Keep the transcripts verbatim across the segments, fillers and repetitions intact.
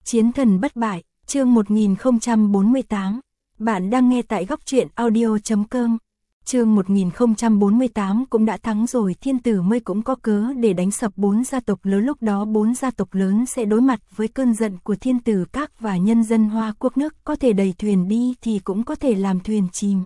Chiến thần bất bại, chương một nghìn không trăm bốn mươi tám. Bạn đang nghe tại góc truyện audio chấm com. Chương một nghìn không trăm bốn mươi tám cũng đã thắng rồi, thiên tử mới cũng có cớ để đánh sập bốn gia tộc lớn, lúc đó bốn gia tộc lớn sẽ đối mặt với cơn giận của thiên tử các và nhân dân Hoa Quốc, nước có thể đẩy thuyền đi thì cũng có thể làm thuyền chìm.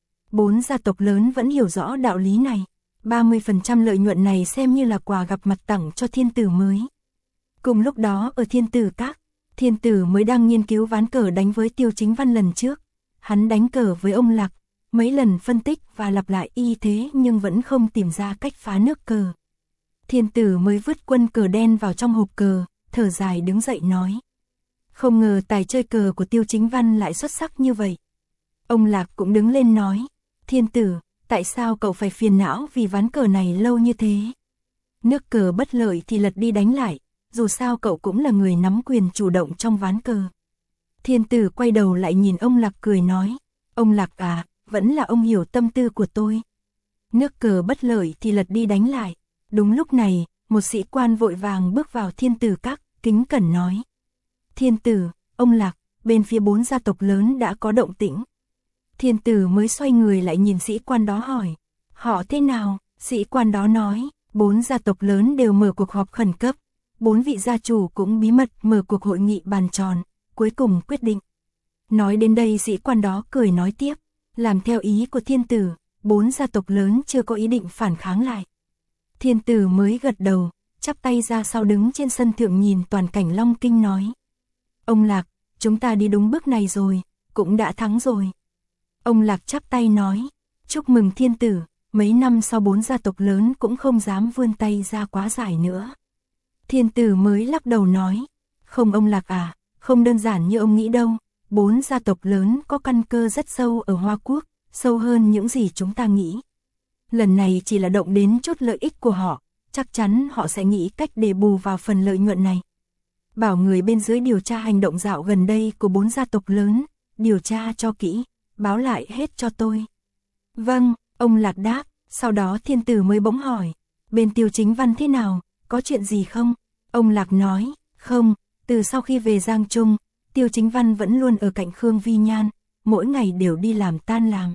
Bốn gia tộc lớn vẫn hiểu rõ đạo lý này, ba mươi phần trăm lợi nhuận này xem như là quà gặp mặt tặng cho thiên tử mới. Cùng lúc đó ở thiên tử các, thiên tử mới đang nghiên cứu ván cờ đánh với Tiêu Chính Văn lần trước. Hắn đánh cờ với ông Lạc, mấy lần phân tích và lặp lại y thế nhưng vẫn không tìm ra cách phá nước cờ. Thiên tử mới vứt quân cờ đen vào trong hộp cờ, thở dài đứng dậy nói. Không ngờ tài chơi cờ của Tiêu Chính Văn lại xuất sắc như vậy. Ông Lạc cũng đứng lên nói. Thiên tử, tại sao cậu phải phiền não vì ván cờ này lâu như thế? Nước cờ bất lợi thì lật đi đánh lại, dù sao cậu cũng là người nắm quyền chủ động trong ván cờ. Thiên tử quay đầu lại nhìn ông Lạc cười nói. Ông Lạc à, vẫn là ông hiểu tâm tư của tôi. Nước cờ bất lợi thì lật đi đánh lại. Đúng lúc này, một sĩ quan vội vàng bước vào thiên tử các, kính cẩn nói. Thiên tử, ông Lạc, bên phía bốn gia tộc lớn đã có động tĩnh. Thiên tử mới xoay người lại nhìn sĩ quan đó hỏi. Họ thế nào? Sĩ quan đó nói, bốn gia tộc lớn đều mở cuộc họp khẩn cấp. Bốn vị gia chủ cũng bí mật mở cuộc hội nghị bàn tròn, cuối cùng quyết định. Nói đến đây sĩ quan đó cười nói tiếp, làm theo ý của thiên tử, bốn gia tộc lớn chưa có ý định phản kháng lại. Thiên tử mới gật đầu, chắp tay ra sau đứng trên sân thượng nhìn toàn cảnh Long Kinh nói. Ông Lạc, chúng ta đi đúng bước này rồi, cũng đã thắng rồi. Ông Lạc chắp tay nói, chúc mừng thiên tử, mấy năm sau bốn gia tộc lớn cũng không dám vươn tay ra quá giải nữa. Thiên tử mới lắc đầu nói, không ông Lạc à, không đơn giản như ông nghĩ đâu, bốn gia tộc lớn có căn cơ rất sâu ở Hoa Quốc, sâu hơn những gì chúng ta nghĩ. Lần này chỉ là động đến chút lợi ích của họ, chắc chắn họ sẽ nghĩ cách để bù vào phần lợi nhuận này. Bảo người bên dưới điều tra hành động dạo gần đây của bốn gia tộc lớn, điều tra cho kỹ, báo lại hết cho tôi. Vâng, ông Lạc đáp, sau đó thiên tử mới bỗng hỏi, bên Tiêu Chính Văn thế nào, có chuyện gì không? Ông Lạc nói, không, từ sau khi về Giang Trung, Tiêu Chính Văn vẫn luôn ở cạnh Khương Vi Nhan, mỗi ngày đều đi làm tan làm.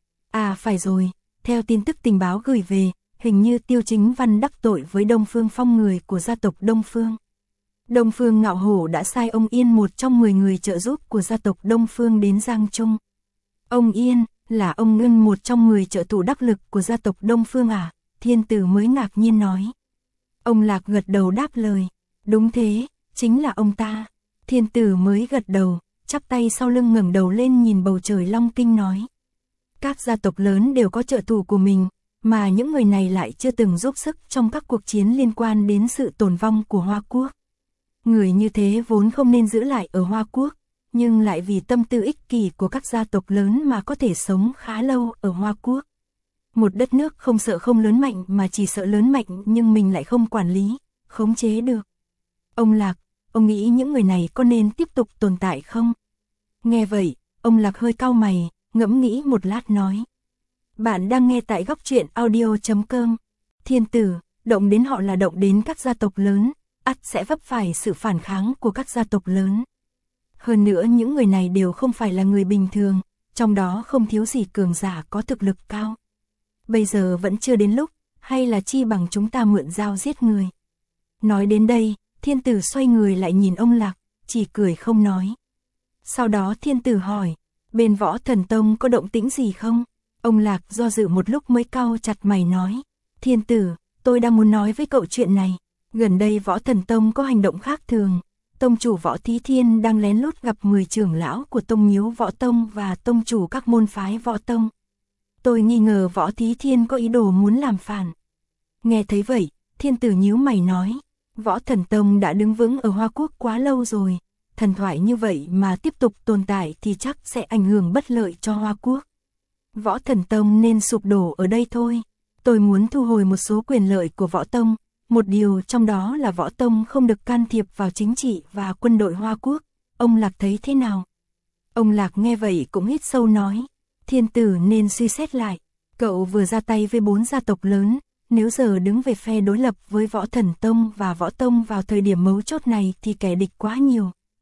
À phải rồi, theo tin tức tình báo gửi về, hình như Tiêu Chính Văn đắc tội với Đông Phương Phong, người của gia tộc Đông Phương. Đông Phương Ngạo Hổ đã sai ông Yên, một trong mười người trợ giúp của gia tộc Đông Phương, đến Giang Trung. Ông Yên, là ông Ngân, một trong người trợ thủ đắc lực của gia tộc Đông Phương à? Thiên tử mới ngạc nhiên nói. Ông Lạc gật đầu đáp lời, đúng thế, chính là ông ta. Thiên tử mới gật đầu, chắp tay sau lưng ngẩng đầu lên nhìn bầu trời Long Kinh nói. Các gia tộc lớn đều có trợ thủ của mình, mà những người này lại chưa từng giúp sức trong các cuộc chiến liên quan đến sự tồn vong của Hoa Quốc. Người như thế vốn không nên giữ lại ở Hoa Quốc, nhưng lại vì tâm tư ích kỷ của các gia tộc lớn mà có thể sống khá lâu ở Hoa Quốc. Một đất nước không sợ không lớn mạnh mà chỉ sợ lớn mạnh nhưng mình lại không quản lý, khống chế được. Ông Lạc, ông nghĩ những người này có nên tiếp tục tồn tại không? Nghe vậy, ông Lạc hơi cau mày, ngẫm nghĩ một lát nói. Bạn đang nghe tại góc truyện audio chấm com. Thiên tử, động đến họ là động đến các gia tộc lớn, ắt sẽ vấp phải sự phản kháng của các gia tộc lớn. Hơn nữa những người này đều không phải là người bình thường, trong đó không thiếu gì cường giả có thực lực cao. Bây giờ vẫn chưa đến lúc, hay là chi bằng chúng ta mượn dao giết người. Nói đến đây, thiên tử xoay người lại nhìn ông Lạc, chỉ cười không nói. Sau đó thiên tử hỏi, bên Võ Thần Tông có động tĩnh gì không? Ông Lạc do dự một lúc mới cau chặt mày nói, thiên tử, tôi đang muốn nói với cậu chuyện này. Gần đây Võ Thần Tông có hành động khác thường. Tông chủ Võ Thí Thiên đang lén lút gặp mười trưởng lão của Tông Miếu Võ Tông và tông chủ các môn phái Võ Tông. Tôi nghi ngờ Võ Thí Thiên có ý đồ muốn làm phản. Nghe thấy vậy, thiên tử nhíu mày nói, Võ Thần Tông đã đứng vững ở Hoa Quốc quá lâu rồi, thần thoại như vậy mà tiếp tục tồn tại thì chắc sẽ ảnh hưởng bất lợi cho Hoa Quốc. Võ Thần Tông nên sụp đổ ở đây thôi. Tôi muốn thu hồi một số quyền lợi của Võ Tông, một điều trong đó là Võ Tông không được can thiệp vào chính trị và quân đội Hoa Quốc. Ông Lạc thấy thế nào? Ông Lạc nghe vậy cũng hít sâu nói, thiên tử nên suy xét lại. Cậu vừa ra tay với bốn gia tộc lớn, nếu giờ đứng về phe đối lập với Võ Thần Tông và Võ Tông vào thời điểm mấu chốt này thì kẻ địch quá nhiều,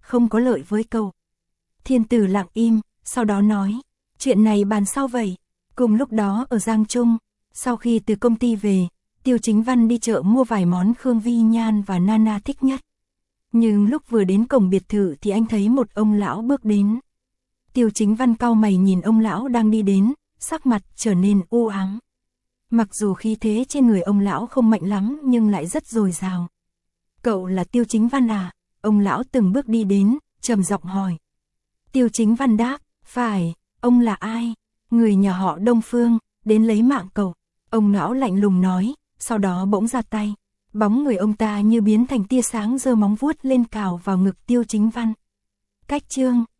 không có lợi với cậu. Thiên tử lặng im, sau đó nói, chuyện này bàn sau vậy. Cùng lúc đó ở Giang Trung, sau khi từ công ty về, Tiêu Chính Văn đi chợ mua vài món Khương Vi Nhan và Nana thích nhất. Nhưng lúc vừa đến cổng biệt thự thì anh thấy một ông lão bước đến. Tiêu Chính Văn cau mày nhìn ông lão đang đi đến, sắc mặt trở nên u ám. Mặc dù khí thế trên người ông lão không mạnh lắm nhưng lại rất dồi dào. Cậu là Tiêu Chính Văn à? Ông lão từng bước đi đến, trầm giọng hỏi. Tiêu Chính Văn đáp, phải, ông là ai? Người nhà họ Đông Phương, đến lấy mạng cậu. Ông lão lạnh lùng nói, sau đó bỗng ra tay. Bóng người ông ta như biến thành tia sáng giơ móng vuốt lên cào vào ngực Tiêu Chính Văn. Cách chương